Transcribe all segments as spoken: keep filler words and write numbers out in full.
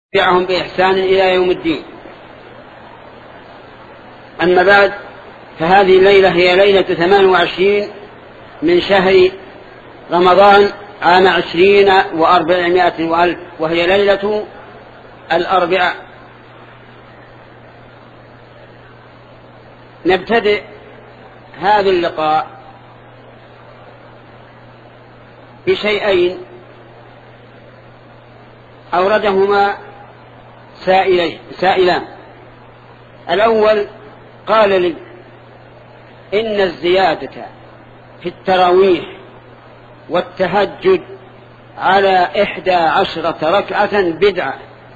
تبعهم بإحسان إلى يوم الدين. أما بعد، فهذه الليلة هي ليلة ثمان وعشرين من شهر رمضان عام عشرين وأربعمائة وألف، وهي ليلة الأربعاء. نبتدئ هذا اللقاء بشيئين أوردهما سائلان. الأول قال لي إن الزيادة في التراويح والتهجد على إحدى عشرة ركعة بدعة،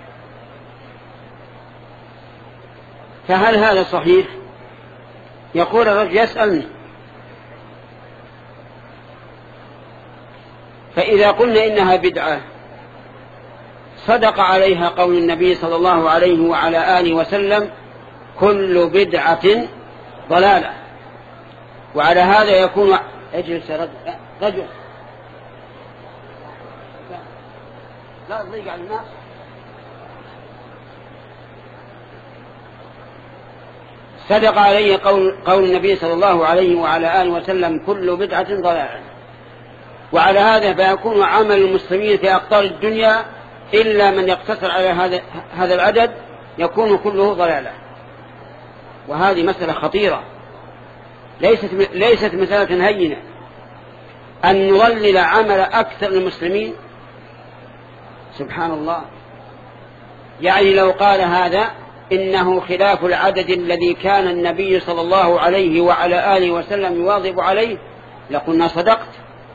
فهل هذا صحيح؟ يقول الرجل يسألني، فإذا قلنا إنها بدعة صدق عليها قول النبي صلى الله عليه وعلى آله وسلم: كل بدعة ضلالة. وعلى هذا يكون اجلس رجل لا تضيق على الناس. صدق عليه قول, قول النبي صلى الله عليه وعلى آله وسلم: كل بدعة ضلالة. وعلى هذا فيكون عمل المسلمين في أقطار الدنيا إلا من يقتصر على هذا هذا العدد يكون كله ضلالة. وهذه مسألة خطيرة، ليست ليست مسألة هينة أن نضلل عمل أكثر المسلمين. سبحان الله، يعني لو قال هذا إنه خلاف العدد الذي كان النبي صلى الله عليه وعلى آله وسلم يواظب عليه لقلنا صدقت.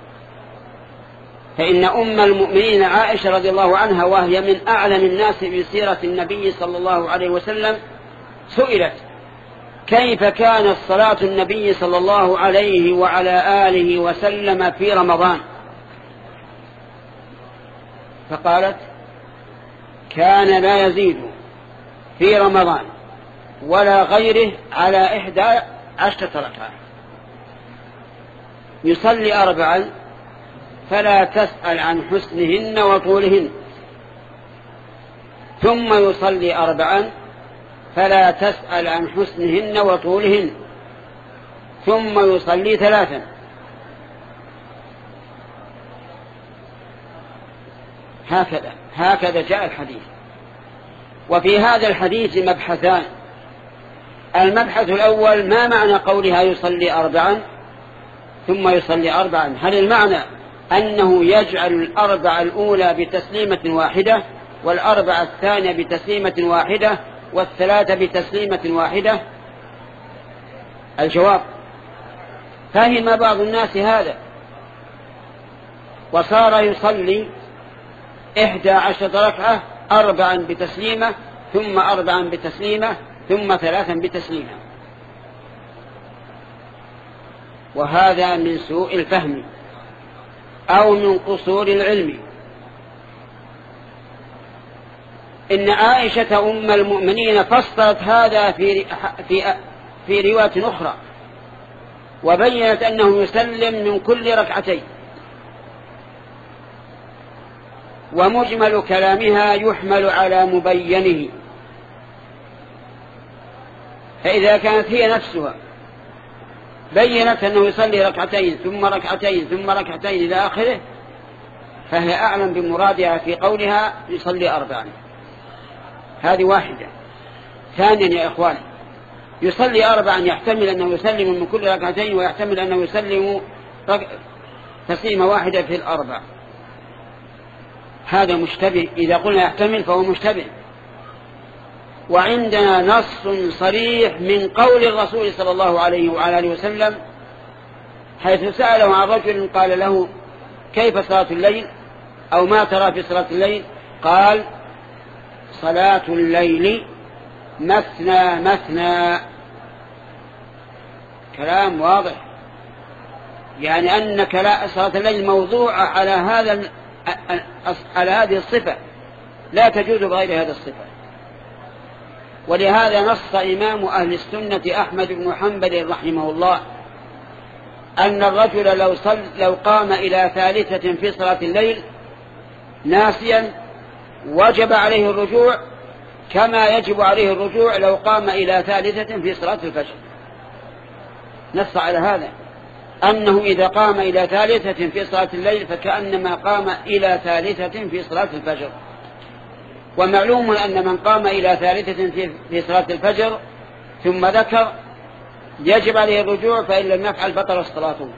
فإن أم المؤمنين عائشة رضي الله عنها، وهي من أعلم الناس بسيرة النبي صلى الله عليه وسلم، سئلت: كيف كانت صلاة النبي صلى الله عليه وعلى آله وسلم في رمضان؟ فقالت: كان لا يزيد في رمضان ولا غيره على إحدى عشرة ركعة، يصلي أربعا فلا تسأل عن حسنهن وطولهن، ثم يصلي أربعا فلا تسأل عن حسنهن وطولهن، ثم يصلي ثلاثا. هكذا هكذا جاء الحديث. وفي هذا الحديث مبحثان. المبحث الأول: ما معنى قولها يصلي أربعا ثم يصلي أربعا؟ هل المعنى أنه يجعل الأربع الأولى بتسليمة واحدة، والأربع الثانية بتسليمة واحدة، والثلاثة بتسليمة واحدة؟ الجواب: فهم بعض الناس هذا وصار يصلي إحدى عشرة ركعة أربعا بتسليمة، ثم أربعا بتسليمة، ثم ثلاثا بتسليمة. وهذا من سوء الفهم أو من قصور العلم. إن عائشة أم المؤمنين فصلت هذا في في في رواية أخرى، وبينت أنه يسلم من كل ركعتين، ومجمل كلامها يحمل على مبينه. فإذا كانت هي نفسها بينت أنه يصلي ركعتين ثم ركعتين ثم ركعتين إلى آخره، فهي أعلم بمرادها في قولها يصلي أربعا. هذه واحدة. ثانيا يا إخواني، يصلي أربعا يحتمل أنه يسلم من كل ركعتين، ويحتمل أنه يسلم تسليمة واحدة في الأربع. هذا مشتبه. إذا قلنا يحتمل فهو مشتبه. وعندنا نص صريح من قول الرسول صلى الله عليه وعلى آله وسلم، حيث سأله عن رجل قال له: كيف صلاة الليل؟ أو ما ترى في صلاة الليل؟ قال: صلاة الليل مثنى مثنى. كلام واضح، يعني أن صلاة الليل موضوعة على هذا على هذه الصفة، لا تجوز بغير هذه الصفة. ولهذا نص إمام أهل السنة أحمد بن حنبل رحمه الله أن الرجل لو, صل لو قام إلى ثالثة في صلاة الليل ناسيا وجب عليه الرجوع كما يجب عليه الرجوع لو قام إلى ثالثة في صلاة الفجر. نص على هذا أنه إذا قام إلى ثالثة في صلاة الليل فكأنما قام إلى ثالثة في صلاة الفجر. ومعلوم أن من قام إلى ثالثة في صلاة الفجر ثم ذكر يجب عليه الرجوع، فإن لم يفعل بطل صلاته.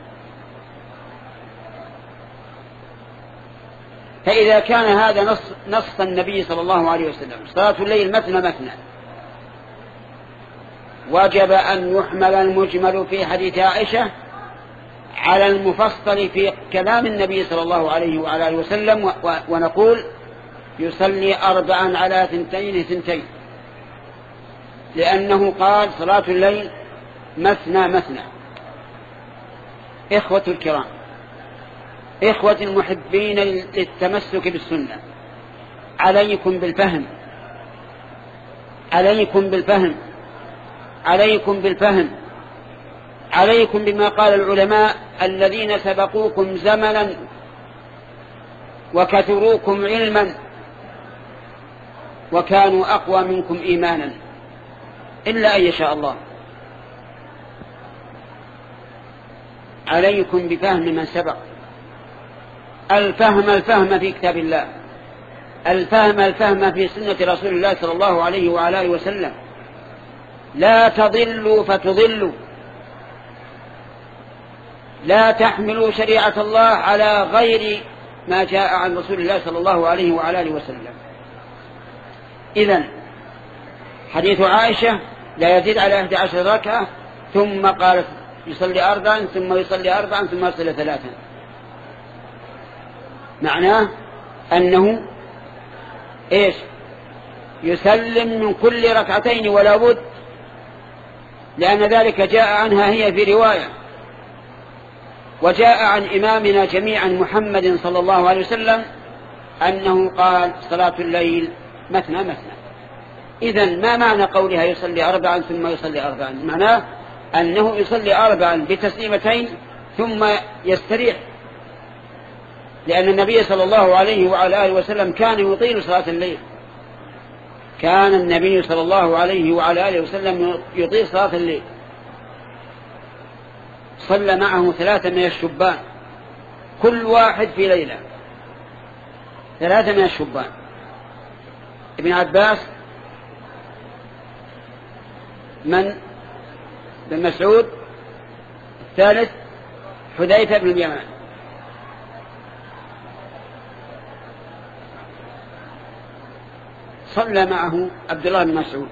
فإذا كان هذا نص, نص النبي صلى الله عليه وسلم صلاة الليل مثنى مثنى، وجب أن يحمل المجمل في حديث عائشة على المفصل في كلام النبي صلى الله عليه وعلى آله وسلم، ونقول يصلي أربعا على ثنتين ثنتين، لأنه قال صلاة الليل مثنى مثنى. إخوة الكرام، إخوة المحبين للتمسك بالسنة، عليكم بالفهم عليكم بالفهم عليكم بالفهم عليكم بما قال العلماء الذين سبقوكم زمنا وكثروكم علما وكانوا أقوى منكم إيمانا، إلا أن يشاء الله. عليكم بفهم من سبق، الفهم الفهم في كتاب الله، الفهم الفهم في سنة رسول الله صلى الله عليه وعلى آله وسلم. لا تضلوا فتضلوا، لا تحملوا شريعة الله على غير ما جاء عن رسول الله صلى الله عليه وعلى آله وسلم. إذن حديث عائشة لا يزيد على إحدى عشر ركعة، ثم قالت يصلي أربعا ثم يصلي أربعا ثم يصلي ثلاثا، معناه أنه إيش؟ يسلم من كل ركعتين ولا بد، لأن ذلك جاء عنها هي في رواية، وجاء عن إمامنا جميعا محمد صلى الله عليه وسلم أنه قال صلاة الليل مثنى مثنى. إذن ما معنى قولها يصلي أربعا ثم يصلي أربعا؟ معناه أنه يصلي أربعا بتسليمتين ثم يستريح، لأن النبي صلى الله عليه وعلى آله وسلم كان يطيل صلاة الليل، كان النبي صلى الله عليه وعلى آله وسلم يطيل صلاة الليل. صلى معه ثلاثة من الشبان كل واحد في ليلة، ثلاثة من الشبان، ابن عباس، من بن مسعود، الثالث حذيفة بن اليمان. صلى معه عبد الله بن مسعود،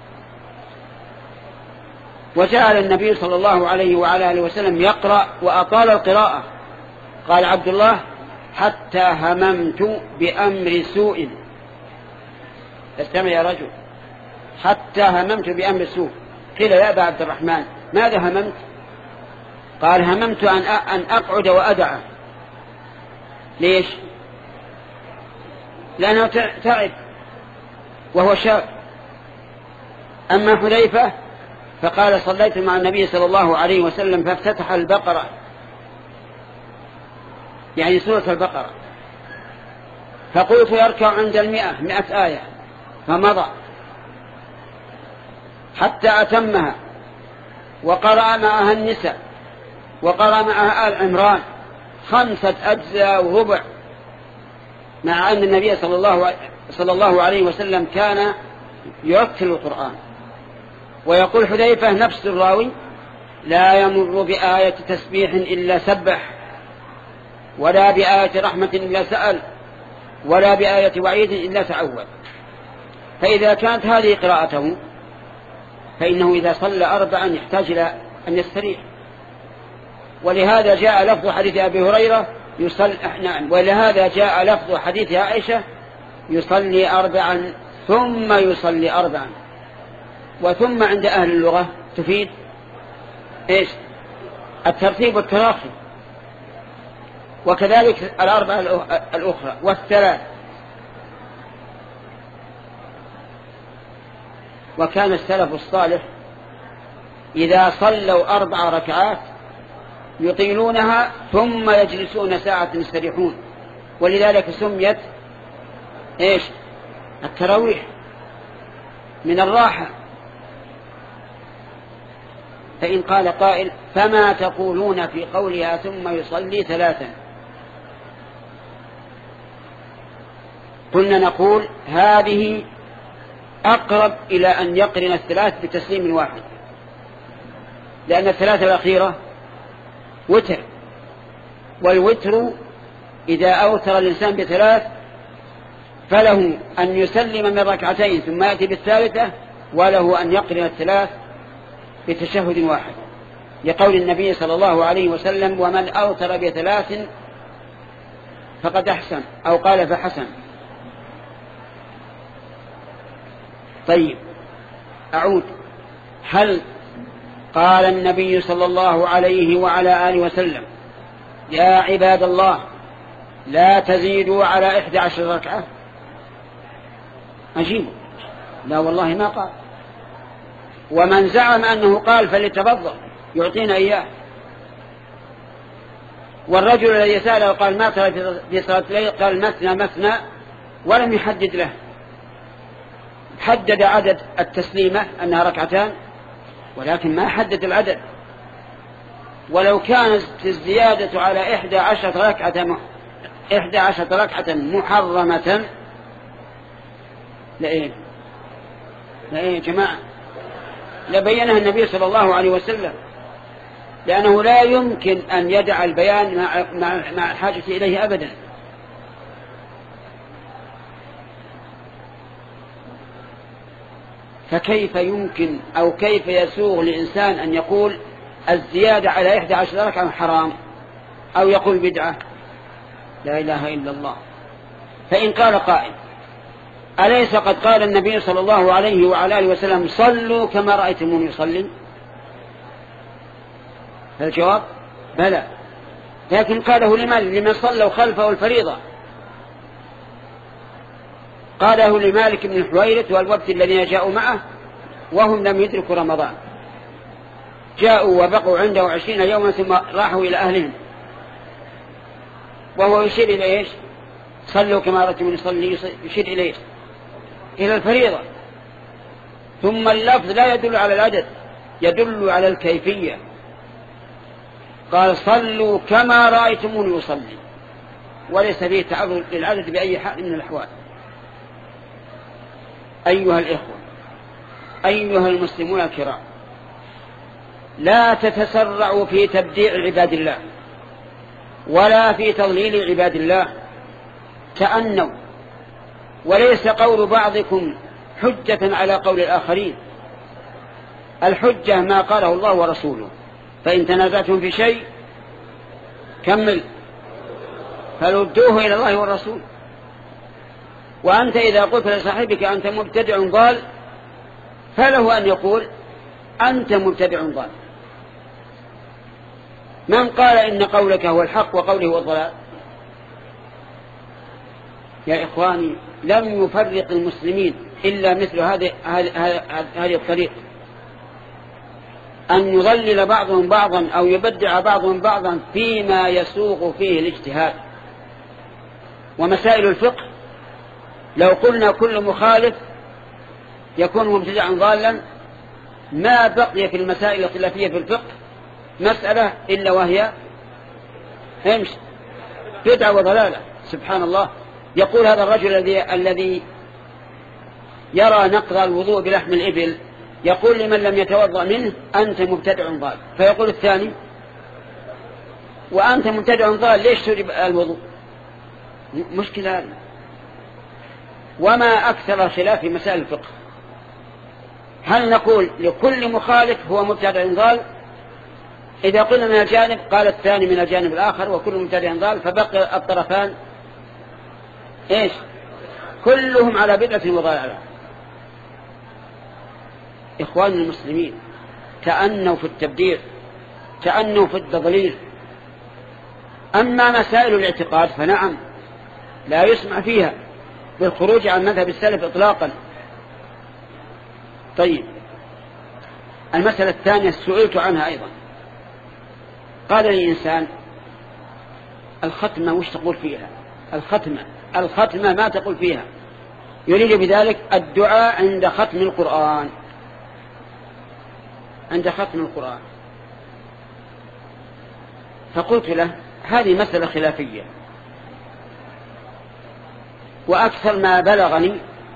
وجعل النبي صلى الله عليه وعلى آله وسلم يقرأ وأطال القراءة. قال عبد الله حتى هممت بأمر سوء. استمع يا رجل، حتى هممت بأمر سوء. قيل يا أبا عبد الرحمن ماذا هممت؟ قال هممت أن أن أقعد وأدعه. ليش؟ لأنه تعب وهو شاب. أما حذيفة فقال صليت مع النبي صلى الله عليه وسلم فافتتح البقرة، يعني سورة البقرة، فقلت يركع عند المئة مئة آية، فمضى حتى أتمها، وقرأ معها النساء، وقرأ معها آل عمران، خمسة أجزاء وربع، مع أن النبي صلى الله صلى الله عليه وسلم كان يرتل القرآن. ويقول حذيفة نفس الراوي لا يمر بآية تسبيح إلا سبح، ولا بآية رحمة إلا سأل، ولا بآية وعيد إلا تعوذ. فإذا كانت هذه قراءته فإنه إذا صلى أربعا يحتاج إلى أن يستريح. ولهذا جاء لفظ حديث أبي هريرة يصلي نعم ولهذا جاء لفظ حديث عائشة يصلي أربعا ثم يصلي أربعا. وثم عند أهل اللغة تفيد إيش؟ الترتيب والتراخي، وكذلك الأربعة الأخرى والثلاث. وكان السلف الصالح إذا صلوا أربع ركعات يطيلونها ثم يجلسون ساعة يستريحون، ولذلك سميت إيش؟ التراويح من الراحة. فإن قال قائل فما تقولون في قولها ثم يصلي ثلاثا؟ قلنا نقول هذه أقرب إلى أن يقرن الثلاث بتسليم واحد، لأن الثلاثة الأخيرة وتر، والوتر إذا أوتر الإنسان بثلاث فله أن يسلم من ركعتين ثم يأتي بالثالثة، وله أن يقرن الثلاث بتشهد واحد، لقول النبي صلى الله عليه وسلم ومن أوتر بثلاث فقد أحسن، أو قال فحسن. طيب أعود، هل قال النبي صلى الله عليه وعلى آله وسلم يا عباد الله لا تزيدوا على إحدى عشر ركعة؟ أجيب لا والله ما قال. ومن زعم أنه قال فليتفضل يعطينا إياه. والرجل الذي سأله قال ما ترى في صلاة الليل؟ قال مثنى مثنى، ولم يحدد له. حدد عدد التسليمة أنها ركعتان، ولكن ما حدد العدد. ولو كانت الزيادة على إحدى عشرة ركعة إحدى عشرة ركعة محرمة لإيه لإيه يا جماعة؟ لبينها النبي صلى الله عليه وسلم، لأنه لا يمكن أن يدع البيان مع, مع, مع الحاجة إليه أبدا. فكيف يمكن أو كيف يسوغ لإنسان أن يقول الزيادة على إحدى عشر ركعة حرام، أو يقول بدعة؟ لا إله إلا الله. فإن قال قائل أليس قد قال النبي صلى الله عليه وعلى آله وسلم صلوا كما رأيتموني يصلي؟ فالجواب بلى، لكن قاله لمن لمن صلوا خلفه الفريضة. قاله لمالك بن الحويرث والوفد الذين جاءوا معه وهم لم يدركوا رمضان، جاءوا وبقوا عنده عشرين يوما ثم راحوا إلى أهلهم، وهو يشير إلى إيش؟ صلوا كما رأيتموني يصلي، يشير إلى إيش؟ إلى الفريضة. ثم اللفظ لا يدل على العدد، يدل على الكيفية. قال صلوا كما رأيتموني يصلي، وليس فيه تعرض للعدد بأي حال من الأحوال. أيها الإخوة، أيها المسلمون الكرام، لا تتسرعوا في تبديع عباد الله ولا في تضليل عباد الله. تأنوا، وليس قول بعضكم حجة على قول الآخرين. الحجة ما قاله الله ورسوله. فإن تنازعتم في شيء كمل فردوه إلى الله والرسول. وأنت إذا قلت لصاحبك أنت مبتدع ضال فله أن يقول أنت مبتدع ضال. من قال إن قولك هو الحق وقوله هو الضلال؟ يا إخواني، لم يفرق المسلمين إلا مثل هذه هذه الطريقة، أن يضلل بعضهم بعضا أو يبدع بعضهم بعضا فيما يسوغ فيه الاجتهاد. ومسائل الفقه لو قلنا كل مخالف يكون مبتدعا ضالا ما بقي في المسائل الخلافية في الفقه مسألة إلا وهي همش بدعة وضلالة. سبحان الله. يقول هذا الرجل الذي الذي يرى نقض الوضوء بلحم الإبل، يقول لمن لم يتوضأ منه أنت مبتدع ضال، فيقول الثاني وأنت مبتدع ضال ليش تجب الوضوء؟ مشكلة هذه. وما أكثر خلاف في مسائل الفقه. هل نقول لكل مخالف هو مبتدع ضال؟ إذا قلنا من الجانب قال الثاني من الجانب الآخر وكل مبتدع ضال، فبقي الطرفان إيش؟ كلهم على بدعة وضلالة. إخوان المسلمين، تأنوا في التبديع، تأنوا في التضليل. أما مسائل الاعتقاد فنعم لا يسمع فيها بالخروج عن مذهب السلف إطلاقا. طيب، المسألة الثانية سئلت عنها أيضا. قال لي إنسان الختمة وش تقول فيها؟ الختمة الختمة ما تقول فيها؟ يريد بذلك الدعاء عند ختم القرآن، عند ختم القرآن. فقلت له هذه مسألة خلافية، وأكثر ما بلغني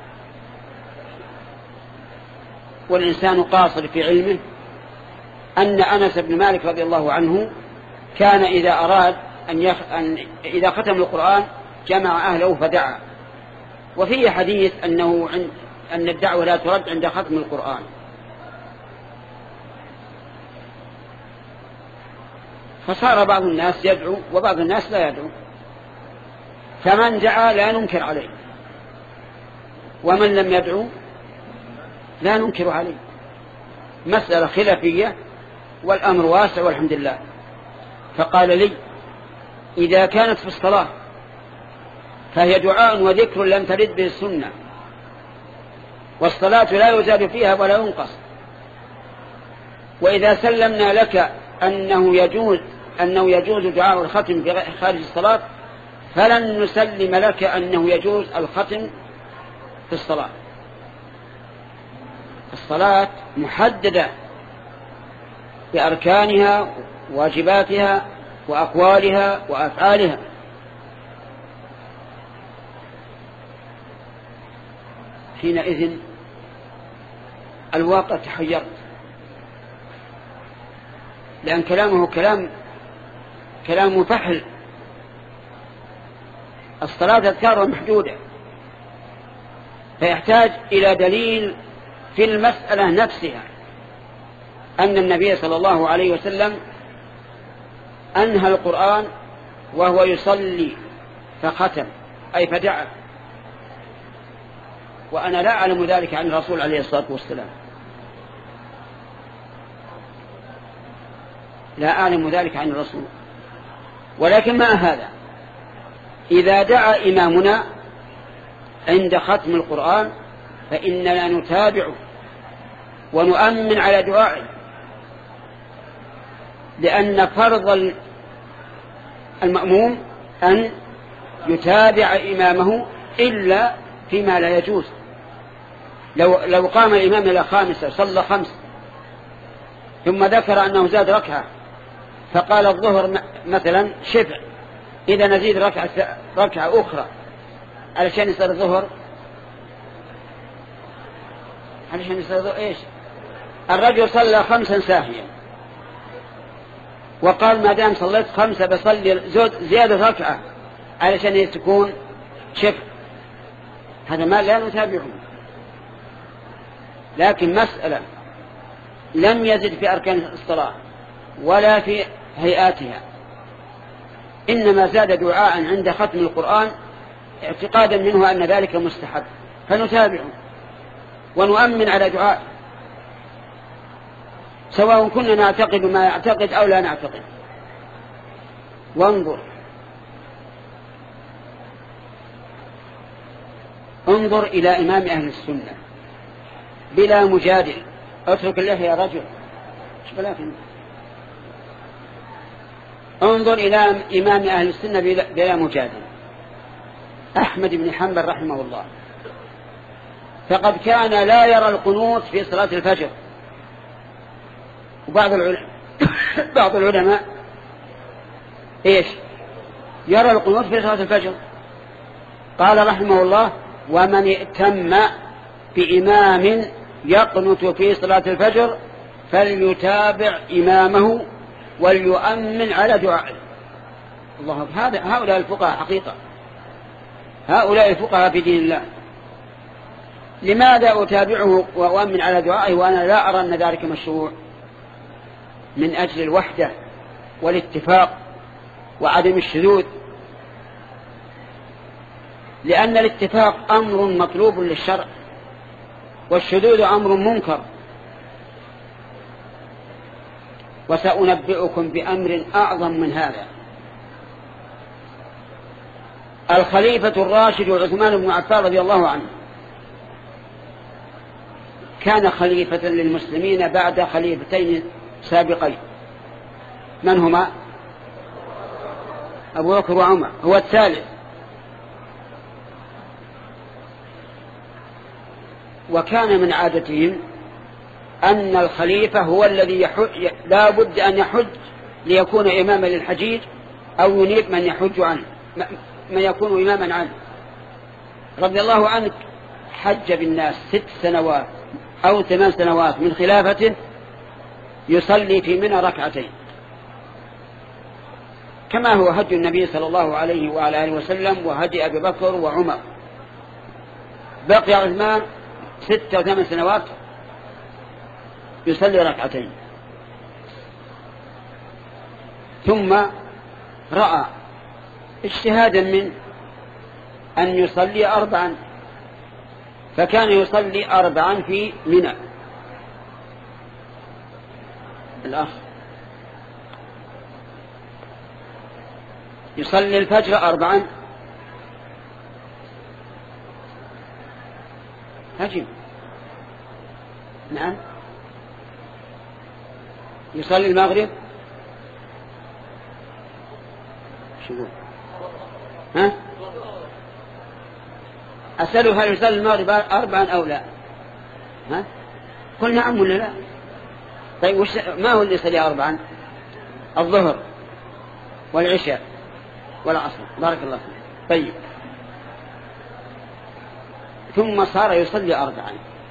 والإنسان قاصر في علمه أن أنس بن مالك رضي الله عنه كان إذا أراد أن, يخ... أن إذا ختم القرآن جمع أهله فدعا، وفيه حديث أنه عند... أن الدعوة لا ترد عند ختم القرآن. فصار بعض الناس يدعو وبعض الناس لا يدعو، فمن دعا لا ننكر عليه، ومن لم يدعو لا ننكر عليه. مسألة خلافية والأمر واسع والحمد لله. فقال لي إذا كانت في الصلاة فهي دعاء وذكر لم ترد به السنة، والصلاة لا يزاد فيها ولا ينقص، وإذا سلمنا لك أنه يجوز أنه يجوز دعاء الختم خارج الصلاة فلن نسلم لك أنه يجوز الختم في الصلاة. الصلاة محددة بأركانها واجباتها وأقوالها وأفعالها. حينئذ الواقع تحيرت، لأن كلامه كلام كلام مفحل. الصلاة أذكار محدودة، فيحتاج إلى دليل في المسألة نفسها أن النبي صلى الله عليه وسلم أنهى القرآن وهو يصلي فختم أي فدعا، وأنا لا أعلم ذلك عن الرسول عليه الصلاة والسلام، لا أعلم ذلك عن الرسول. ولكن مع هذا إذا دعا إمامنا عند ختم القرآن فإننا نتابعه ونؤمن على دعائه، لأن فرض المأموم أن يتابع إمامه إلا فيما لا يجوز. لو, لو قام الإمام إلى خامسة صلى خمس ثم ذكر أنه زاد ركعة فقال الظهر مثلا شفع، إذا نزيد ركعة, ركعة أخرى علشان يصير الظهر، علشان يصير الظهر إيش؟ الرجل صلى خمسا ساهيا وقال ما دام صليت خمسة بصلي زيادة ركعة علشان تكون شفع، هذا ما لا نتابعه. لكن مسألة لم يزد في أركان الصلاة ولا في هيئاتها، إنما زاد دعاء عند ختم القرآن اعتقادا منه أن ذلك مستحب، فنتابعه ونؤمن على دعاء سواء كنا نعتقد ما يعتقد أو لا نعتقد. وانظر انظر إلى إمام أهل السنة بلا مجادل، اترك اللحية يا رجل، انظر إلى إمام أهل السنة بلا مجادل أحمد بن حنبل رحمه الله، فقد كان لا يرى القنوت في صلاة الفجر. وبعض العلماء بعض العلماء إيش يرى القنوت في صلاة الفجر. قال رحمه الله ومن ائتم بإمام يقنت في صلاة الفجر فليتابع إمامه وليؤمن على دعائه. الله، هذا هؤلاء الفقهاء حقيقة، هؤلاء الفقهاء في دين الله. لماذا أتابعه وأؤمن على دعائه وأنا لا أرى أن ذلك مشروع؟ من أجل الوحدة والاتفاق وعدم الشذوذ، لأن الاتفاق أمر مطلوب للشرع والشذوذ أمر منكر. وسأنبئكم بأمر أعظم من هذا. الخليفة الراشد عثمان بن عفان رضي الله عنه كان خليفة للمسلمين بعد خليفتين سابقين، من هما؟ أبو بكر وعمر، هو الثالث. وكان من عادتهم أن الخليفة هو الذي يحج، لا بد أن يحج ليكون إماما للحجيج أو ينيب من يحج عنه، من يكون إماما عنه. رضي الله عنه حج بالناس ست سنوات أو ثمان سنوات من خلافته يصلي في منى ركعتين، كما هو هدي النبي صلى الله عليه وعلى آله وسلم وهدي أبي بكر وعمر. بقي عثمان ستة وثمان سنوات يصلي ركعتين، ثم رأى اجتهادا من أن يصلي أربعا، فكان يصلي أربعا في منى. الأخ يصلي الفجر أربعا، هجم نعم. يصلي المغرب شو ها؟ أسأله هل يصلي المغرب أربعا أو لا؟ ها؟ قل نعم ولا لا؟ طيب وش ما هو اللي يصلي أربعا؟ الظهر والعشاء والعصر. بارك الله فيك. طيب ثم صار يصلي أربعا.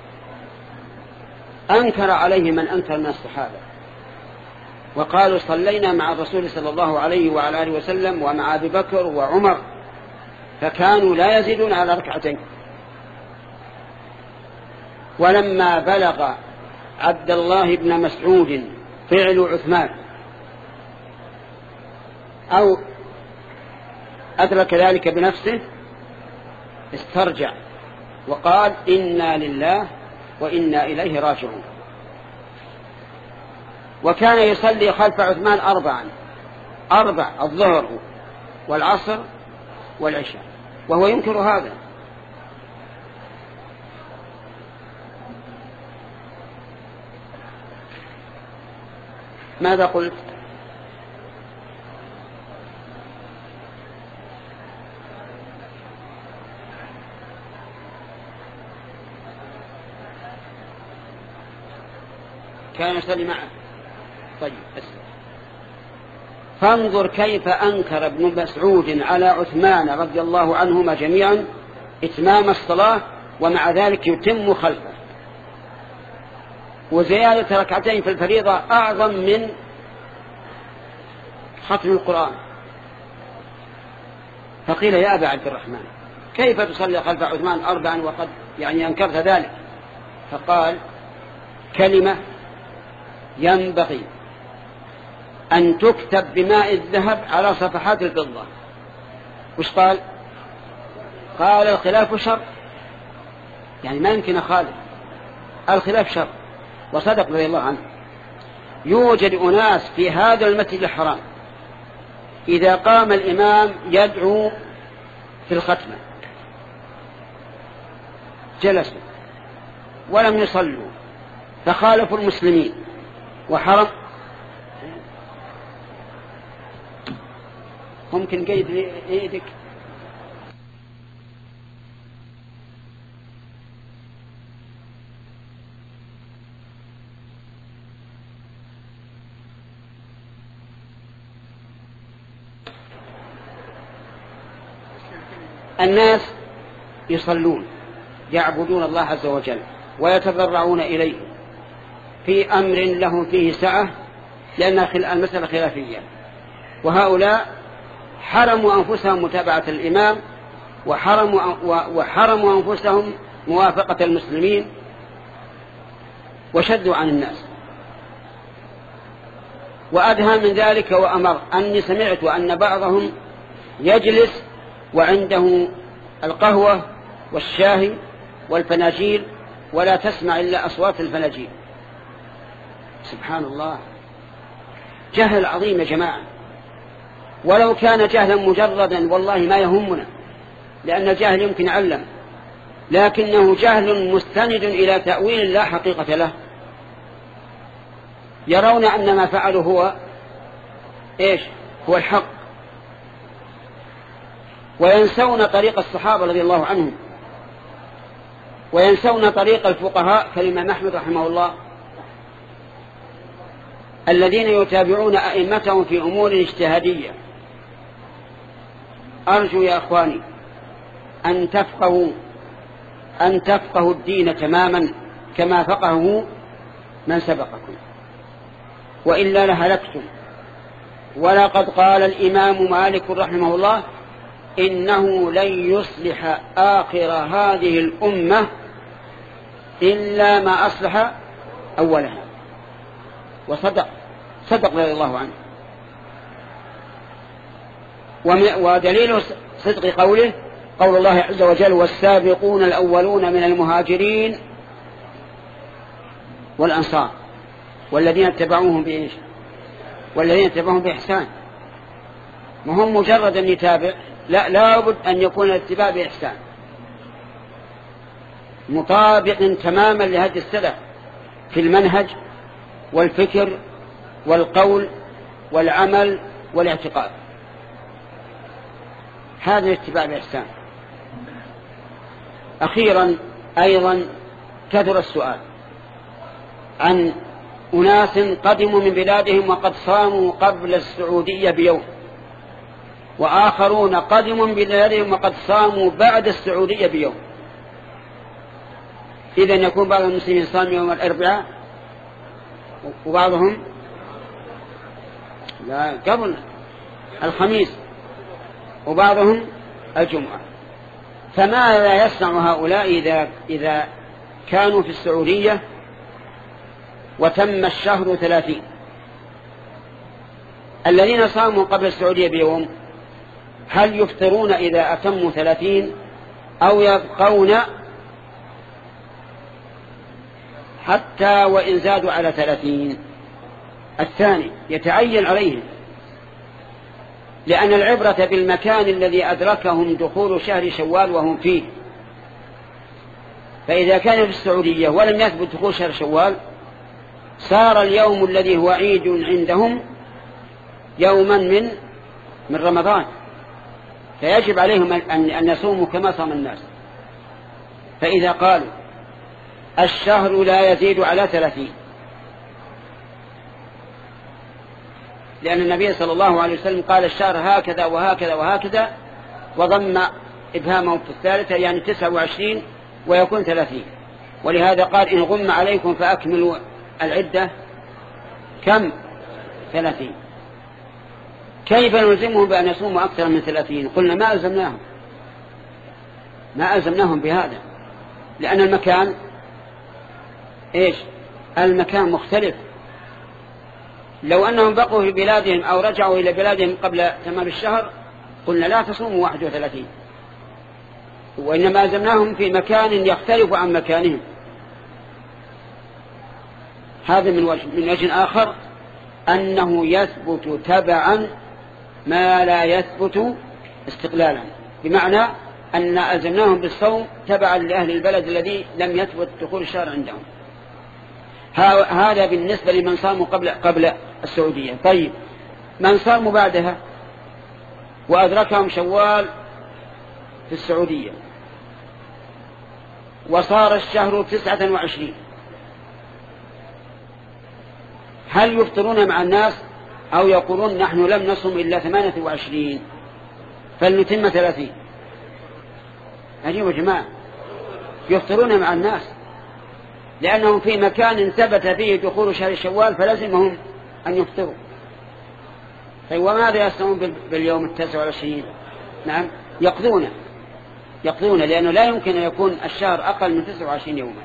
أنكر عليه من أنكر من الصحابة وقالوا صلينا مع الرسول صلى الله عليه وعلى آله وسلم ومع أبي بكر وعمر، فكانوا لا يزيدون على ركعتين. ولما بلغ عبد الله بن مسعود فعل عثمان أو أدرك ذلك بنفسه استرجع وقال إنا لله وإنا إليه راجعون. وكان يصلي خلف عثمان أربعا، أربع الظهر والعصر والعشاء، وهو ينكر هذا. ماذا قلت؟ كان يصلي معه. طيب أسلم. فانظر كيف أنكر ابن مسعود على عثمان رضي الله عنهما جميعا إتمام الصلاة، ومع ذلك يتم خلفه. وزيادة ركعتين في الفريضة أعظم من ختم القرآن. فقيل يا أبا عبد الرحمن كيف تصلي خلف عثمان أربعا وقد يعني أنكرت ذلك؟ فقال كلمة ينبغي أن تكتب بماء الذهب على صفحات الفضة. وش قال؟ قال الخلاف شر، يعني ما يمكن أخالف، الخلاف شر. وصدق رضي الله عنه. يوجد أناس في هذا المسجد الحرام إذا قام الإمام يدعو في الختمة جلسوا ولم يصلوا، فخالفوا المسلمين وحرم. ممكن قيد ايدك. الناس يصلون يعبدون الله عز وجل ويتضرعون إليه في أمر لهم فيه سعة، لأن المسألة خلافية، وهؤلاء حرموا أنفسهم متابعة الإمام وحرموا, وحرموا أنفسهم موافقة المسلمين وشدوا عن الناس. وأدهى من ذلك وأمر أني سمعت أن بعضهم يجلس وعنده القهوة والشاهي والفناجيل ولا تسمع إلا أصوات الفناجيل. سبحان الله، جهل عظيم يا جماعة. ولو كان جهلا مجردا والله ما يهمنا، لأن الجهل يمكن علم، لكنه جهل مستند إلى تأويل لا حقيقة له. يرون أن ما فعلوا هو إيش؟ هو الحق، وينسون طريق الصحابة رضي الله عنهم. وينسون طريق الفقهاء كالإمام أحمد رحمه الله الذين يتابعون أئمتهم في أمور اجتهادية. أرجو يا أخواني أن تفقهوا أن تفقهوا الدين تماما كما فقهه من سبقكم، وإلا لهلكتم. ولقد قال الإمام مالك رحمه الله إنه لن يصلح آخر هذه الأمة إلا ما أصلح أولها، وصدق صدق رضي الله عنه. ودليل صدق قوله قول الله عز وجل والسابقون الأولون من المهاجرين والأنصار والذين اتبعوهم بإيش والذين اتبعوهم بإحسان. مهم مجرد أن يتابع، لا لابد أن يكون الاتباع بإحسان مطابق تماما لهدي السلف في المنهج والفكر والقول والعمل والاعتقاد. هذا الاتباع بإحسان. أخيرا أيضا كثر السؤال عن أناس قدموا من بلادهم وقد صاموا قبل السعودية بيوم، وآخرون قدموا من بلادهم وقد صاموا بعد السعودية بيوم. إذن يكون بعض المسلمين صام يوم الأربعاء وبعضهم لا قبل الخميس وبعضهم الجمعة. فماذا يصنع هؤلاء إذا, إذا كانوا في السعودية وتم الشهر ثلاثين؟ الذين صاموا قبل السعودية بيوم هل يفطرون إذا أتموا ثلاثين أو يبقون حتى وإن زادوا على ثلاثين؟ الثاني يتعين عليهم، لأن العبرة بالمكان الذي أدركهم دخول شهر شوال وهم فيه. فإذا كانوا في السعودية ولم يثبت دخول شهر شوال صار اليوم الذي هو عيد عندهم يوما من من رمضان، فيجب عليهم أن يصوموا كما صام الناس. فإذا قالوا الشهر لا يزيد على ثلاثين، لأن النبي صلى الله عليه وسلم قال الشهر هكذا وهكذا وهكذا وضم إبهامه في الثالثة يعني تسعة وعشرين ويكون ثلاثين، ولهذا قال إن غم عليكم فأكملوا العدة كم؟ ثلاثين. كيف نلزمهم بأن يصوموا أكثر من ثلاثين؟ قلنا ما ألزمناهم ما ألزمناهم بهذا، لأن المكان إيش؟ المكان مختلف. لو أنهم بقوا في بلادهم أو رجعوا إلى بلادهم قبل تمام الشهر قلنا لا تصوموا واحد وثلاثين، وإنما ألزمناهم في مكان يختلف عن مكانهم. هذا من وجه. من وجه آخر أنه يثبت تبعا ما لا يثبت استقلالا، بمعنى أن ألزمناهم بالصوم تبعا لأهل البلد الذي لم يثبت دخول الشهر عندهم. هذا بالنسبة لمن صاموا قبل قبل السعودية. طيب من صاموا بعدها وأدركهم شوال في السعودية وصار الشهر تسعة وعشرين، هل يفطرون مع الناس أو يقولون نحن لم نصم إلا ثمانية وعشرين فلنتم ثلاثين؟ أجيبوا جماعة، يفطرون مع الناس لأنهم في مكان ثبت فيه دخول شهر شوال فلازمهم أن يفطروا. طيب وماذا يصنعون باليوم التاسع والعشرين؟ نعم يقضون يقضون لأنه لا يمكن أن يكون الشهر أقل من تسعة وعشرين يوما.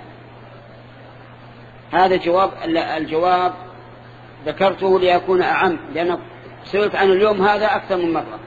هذا الجواب الجواب ذكرته ليكون أعم، لأنه سئلت عن اليوم هذا أكثر من مرة.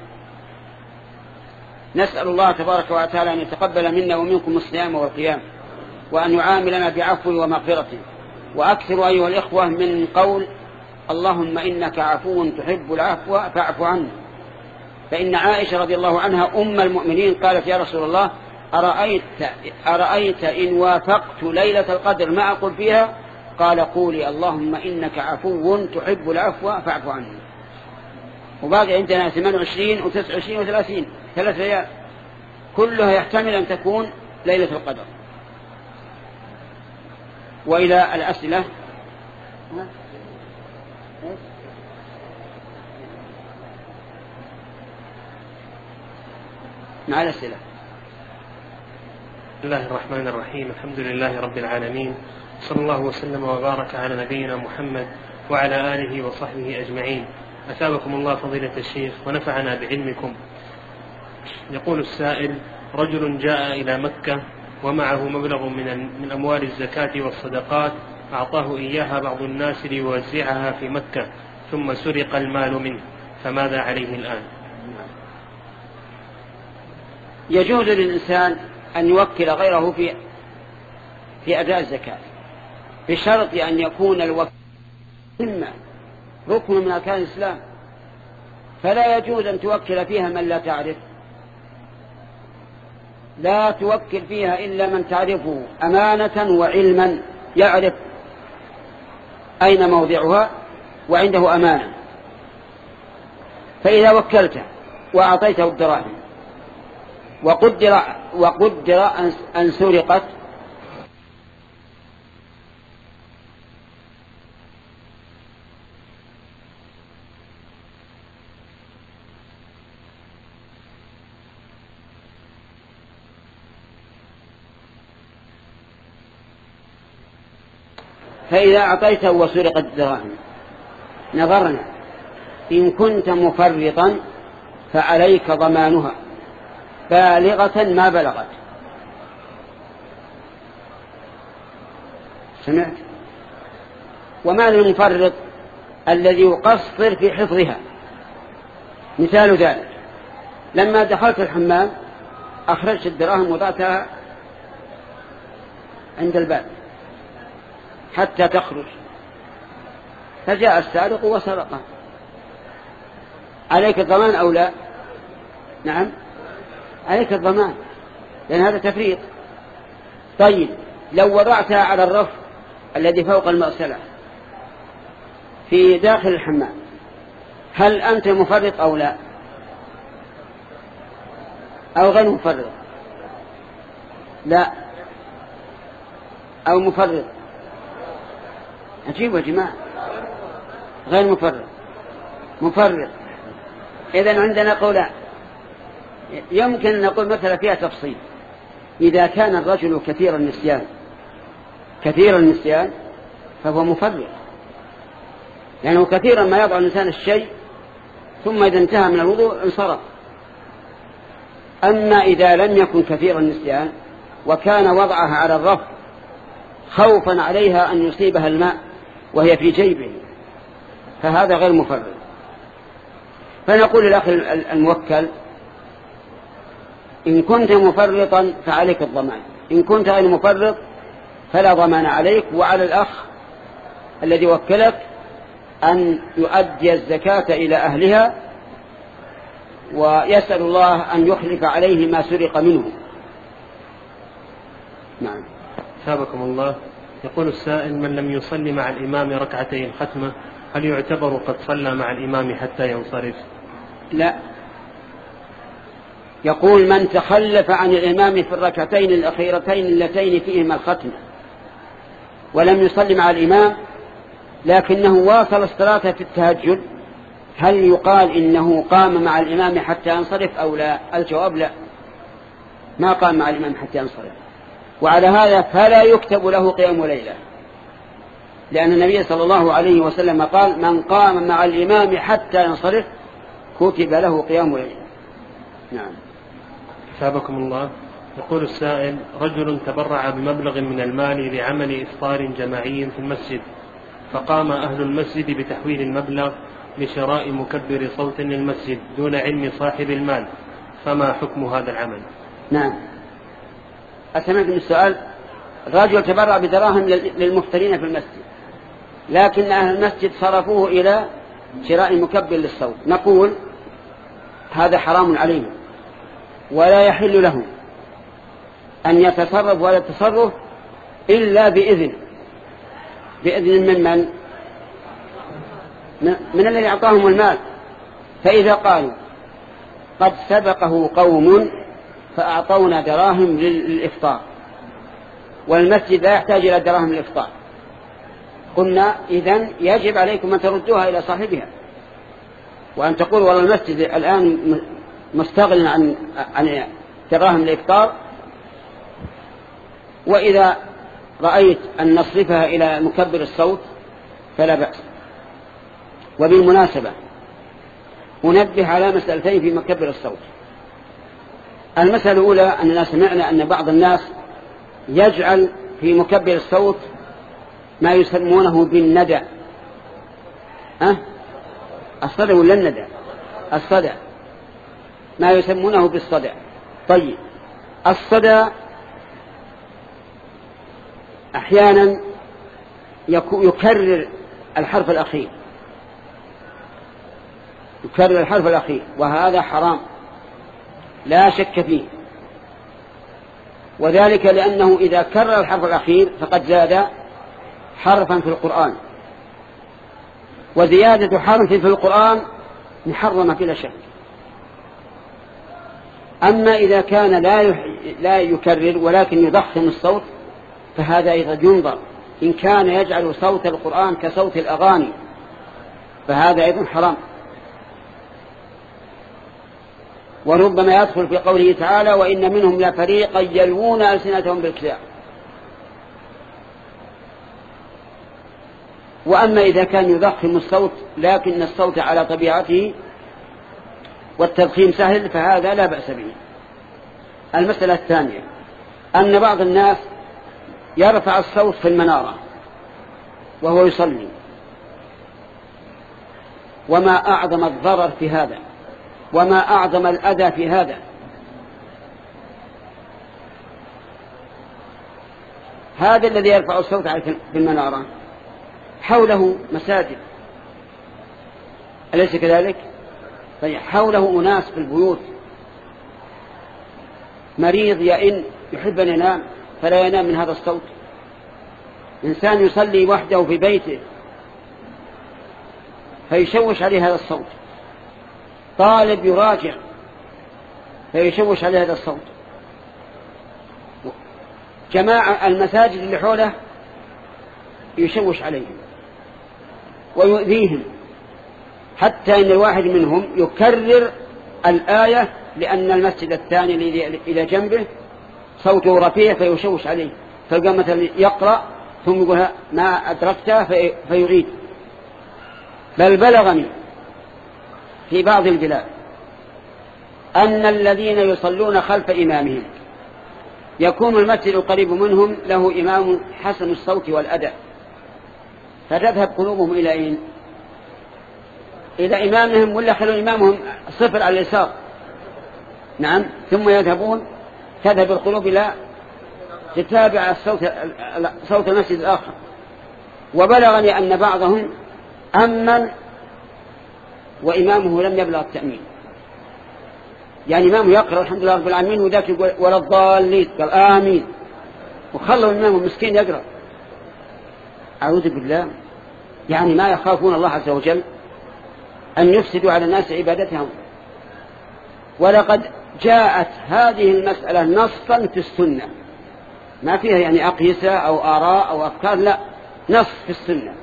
نسأل الله تبارك وتعالى أن يتقبل منا ومنكم الصيام والقيام، وأن يعاملنا بعفو ومغفرة. وأكثر أيها الإخوة من قول اللهم إنك عفو تحب العفو فاعف عنا. فإن عائشة رضي الله عنها أم المؤمنين قالت يا رسول الله أرأيت, أرأيت إن وافقت ليلة القدر ما أقول فيها؟ قال قولي اللهم إنك عفو تحب العفو فاعف عنا. وباقي عندنا ثمانية وعشرين وتسعة وعشرين وثلاثين ثلاث ليال كلها يحتمل أن تكون ليلة القدر. وإلى الأسئلة. مع الأسئلة. بسم الله الرحمن الرحيم. الحمد لله رب العالمين، صلى الله وسلم وبارك على نبينا محمد وعلى آله وصحبه أجمعين. أثابكم الله فضيلة الشيخ ونفعنا بعلمكم. يقول السائل: رجل جاء إلى مكة ومعه مبلغ من من أموال الزكاة والصدقات أعطاه إياها بعض الناس ليوزعها في مكة، ثم سرق المال منه، فماذا عليه الآن؟ يجوز للإنسان أن يوكل غيره في في أداء الزكاة، بشرط أن يكون الوكيل ذمة، ركن من أركان الإسلام، فلا يجوز أن توكل فيها من لا تعرف. لا توكل فيها إلا من تعرفه أمانة وعلما، يعرف أين موضعها وعنده أمانة. فإذا وكلته وأعطيته الدراهم وقدر, وقدر أن سرقت، فإذا أعطيته وسرقت الدراهم نظرنا، إن كنت مفرطا فعليك ضمانها بالغة ما بلغت. سمعت؟ وما للمفرط الذي يقصر في حفظها. مثال ذلك: لما دخلت الحمام أخرجت الدراهم وضعتها عند الباب حتى تخرج، فجاء السارق وسرقها، عليك الضمان أو لا؟ نعم عليك الضمان، لأن هذا تفريط. طيب لو وضعتها على الرف الذي فوق المغسلة في داخل الحمام، هل أنت مفرط أو لا؟ أو غير مفرط؟ لا أو مفرط؟ عجيب يا جماعة، غير مفرط مفرط. إذن عندنا قولان، يمكن أن نقول مثلا فيها تفصيل: إذا كان الرجل كثير النسيان كثير النسيان فهو مفرط، لأنه كثيرا ما يضع الإنسان الشيء ثم إذا انتهى من الوضوء انصرف. أما إذا لم يكن كثير النسيان وكان وضعها على الرف خوفا عليها أن يصيبها الماء وهي في جيبه، فهذا غير مفرط. فنقول للأخ الموكل: إن كنت مفرطا فعليك الضمان، إن كنت غير مفرط فلا ضمان عليك، وعلى الأخ الذي وكلك أن يؤدي الزكاة إلى أهلها ويسأل الله أن يخلف عليه ما سرق منه. نعم. ثابكم الله. يقول السائل: من لم يصلي مع الإمام ركعتي الختمة هل يعتبر قد صلى مع الإمام حتى ينصرف؟ لا، يقول: من تخلف عن الإمام في الركعتين الأخيرتين اللتين فيهما الختمة ولم يصلي مع الإمام لكنه واصل الصلاة في التهجد، هل يقال إنه قام مع الإمام حتى ينصرف أو لا؟ الجواب: لا، ما قام مع الإمام حتى ينصرف. وعلى هذا فلا يكتب له قيام ليلة، لأن النبي صلى الله عليه وسلم قال: من قام مع الإمام حتى ينصرف كتب له قيام ليلة. نعم. ثابكم الله. يقول السائل: رجل تبرع بمبلغ من المال لعمل إفطار جماعي في المسجد، فقام أهل المسجد بتحويل المبلغ لشراء مكبر صوت للمسجد دون علم صاحب المال، فما حكم هذا العمل؟ نعم. أسمعت من السؤال: رجل تبرع بدراهم للمفطرين في المسجد، لكن أهل المسجد صرفوه إلى شراء مكبر للصوت. نقول: هذا حرام عليهم، ولا يحل له أن يتصرف ولا يتصرف إلا بإذن بإذن من من من الذي أعطاهم المال. فإذا قالوا: قد سبقه قوم فأعطونا دراهم للإفطار، والمسجد لا يحتاج إلى دراهم الإفطار. قلنا إذن يجب عليكم أن تردوها إلى صاحبها، وأن تقول والله المسجد الآن مستغل عن عن دراهم الإفطار، وإذا رأيت أن نصرفها إلى مكبر الصوت فلا بأس. وبالمناسبة أنبه على مسألتين في مكبر الصوت. المسألة الأولى أننا سمعنا أن بعض الناس يجعل في مكبر الصوت ما يسمونه بالندى. أه؟ الصدى ولا الندى؟ الصدى، ما يسمونه بالصدى. طيب الصدى أحيانا يكرر الحرف الأخير، يكرر الحرف الأخير، وهذا حرام لا شك فيه، وذلك لأنه إذا كرر الحرف الأخير فقد زاد حرفا في القرآن، وزيادة حرف في القرآن محرمة بلا شك. أما إذا كان لا لا يكرر ولكن يضخم الصوت فهذا أيضا ينظر، إن كان يجعل صوت القرآن كصوت الأغاني فهذا أيضا حرام. وربما يدخل في قوله تعالى وإن منهم لفريقا يلوون ألسنتهم بالكتاب. وأما إذا كان يضخم الصوت لكن الصوت على طبيعته والتضخيم سهل فهذا لا بأس به. المسألة الثانية أن بعض الناس يرفع الصوت في المنارة وهو يصلي، وما أعظم الضرر في هذا وما أعظم الأذى في هذا. هذا الذي يرفع الصوت في المنارة حوله مساجد، أليس كذلك؟ طيب حوله أناس في البيوت، مريض يئن يحب أن ينام فلا ينام من هذا الصوت، إنسان يصلي وحده في بيته فيشوش عليه هذا الصوت، طالب يراجع فيشوش عليه هذا الصوت، جماعة المساجد اللي حوله يشوش عليهم ويؤذيهم، حتى إن الواحد منهم يكرر الآية لأن المسجد الثاني إلى جنبه صوته رفيع فيشوش عليه، فالقى مثلا يقرأ ثم يقول ما أدركته في فيعيد. بل بلغني في بعض البلاد أن الذين يصلون خلف إمامهم يكون المسجد القريب منهم له إمام حسن الصوت والأداء، فتذهب قلوبهم إلى أين؟ إلى إمامهم، ولا خلوا إمامهم صفر على اليسار، نعم، ثم يذهبون تذهب القلوب إلى تتابع الصوت صوت المسجد الآخر. وبلغني أن بعضهم أمن وإمامه لم يبلغ التأمين، يعني إمامه يقرأ الحمد لله رب العالمين وذاك يقول ولا الضالين قال آمين، وخلوا إمامه المسكين يقرأ. أعوذ بالله، يعني ما يخافون الله عز وجل أن يفسدوا على الناس عبادتهم. ولقد جاءت هذه المسألة نصا في السنة، ما فيها يعني أقيسة أو آراء أو أفكار، لا، نص في السنة.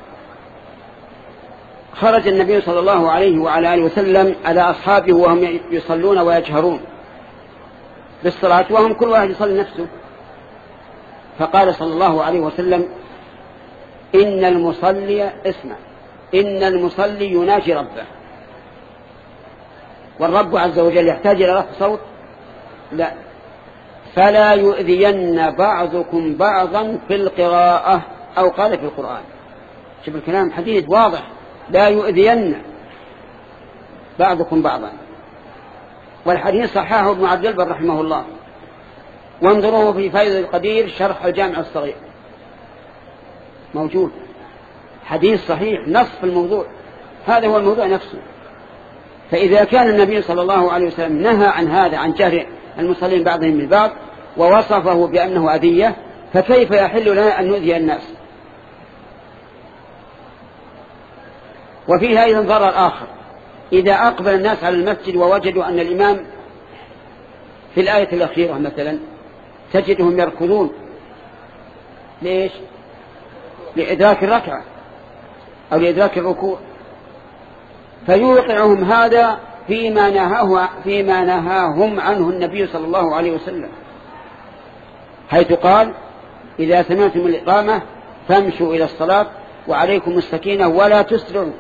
خرج النبي صلى الله عليه وعلى آله وسلم على أصحابه وهم يصلون ويجهرون بالصلاة وهم كل واحد يصلي نفسه، فقال صلى الله عليه وسلم إن المصلي اسمع إن المصلي يناجي ربه، والرب عز وجل يحتاج إلى رفع صوت؟ لا. فلا يؤذين بعضكم بعضا في القراءة، أو قال في القرآن. شوف الكلام حديث واضح، لا يؤذين بعضكم بعضا، والحديث صححه ابن عبد البر رحمه الله، وانظروه في فائدة القدير شرح الجامع الصغير موجود، حديث صحيح نص في الموضوع، هذا هو الموضوع نفسه. فإذا كان النبي صلى الله عليه وسلم نهى عن هذا، عن جهر المصلين بعضهم من بعض، ووصفه بأنه أذية، فكيف يحل لنا أن نؤذي الناس؟ وفيها أيضا ضرر آخر، إذا أقبل الناس على المسجد ووجدوا أن الإمام في الآية الأخيرة مثلا تجدهم يركضون ليش؟ لإدراك الركعة أو لإدراك الركوع، فيوقعهم هذا فيما نهاه فيما نهاهم عنه النبي صلى الله عليه وسلم، حيث قال: إذا سمعتم الإقامة فامشوا إلى الصلاة وعليكم السكينة ولا تسرعوا.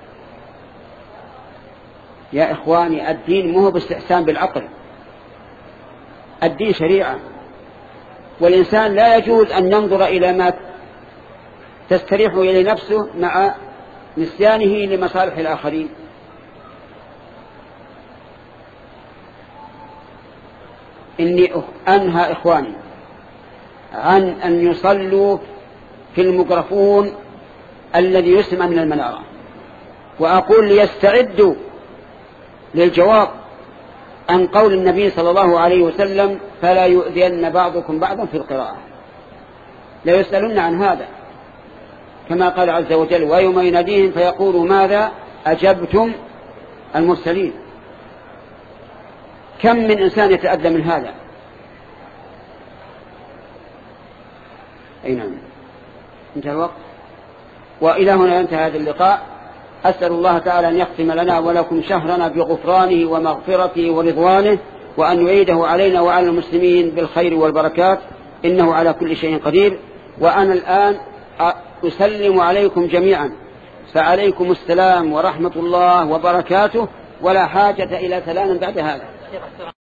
يا إخواني، الدين مو باستحسان بالعقل، الدين شريعة، والإنسان لا يجوز أن ينظر إلى ما تستريح إلى نفسه مع نسيانه لمصالح الآخرين. إني أنهى إخواني عن أن يصلوا في الميكروفون الذي يسمع من المنارة، وأقول ليستعدوا للجواب عن قول النبي صلى الله عليه وسلم: فلا يؤذين بعضكم بعضا في القراءة. لا يسألون عن هذا، كما قال عز وجل: ويوم يناديهم فيقول ماذا أجبتم المرسلين. كم من إنسان يتأذى من هذا. أي نعم، انتهى الوقت. وإلى هنا ينتهي هذا اللقاء. أسأل الله تعالى أن يختم لنا ولكم شهرنا بغفرانه ومغفرته ورضوانه، وأن يعيده علينا وعلى المسلمين بالخير والبركات، إنه على كل شيء قدير. وأنا الآن أسلم عليكم جميعا، فعليكم السلام ورحمة الله وبركاته، ولا حاجة إلى سلام بعد هذا.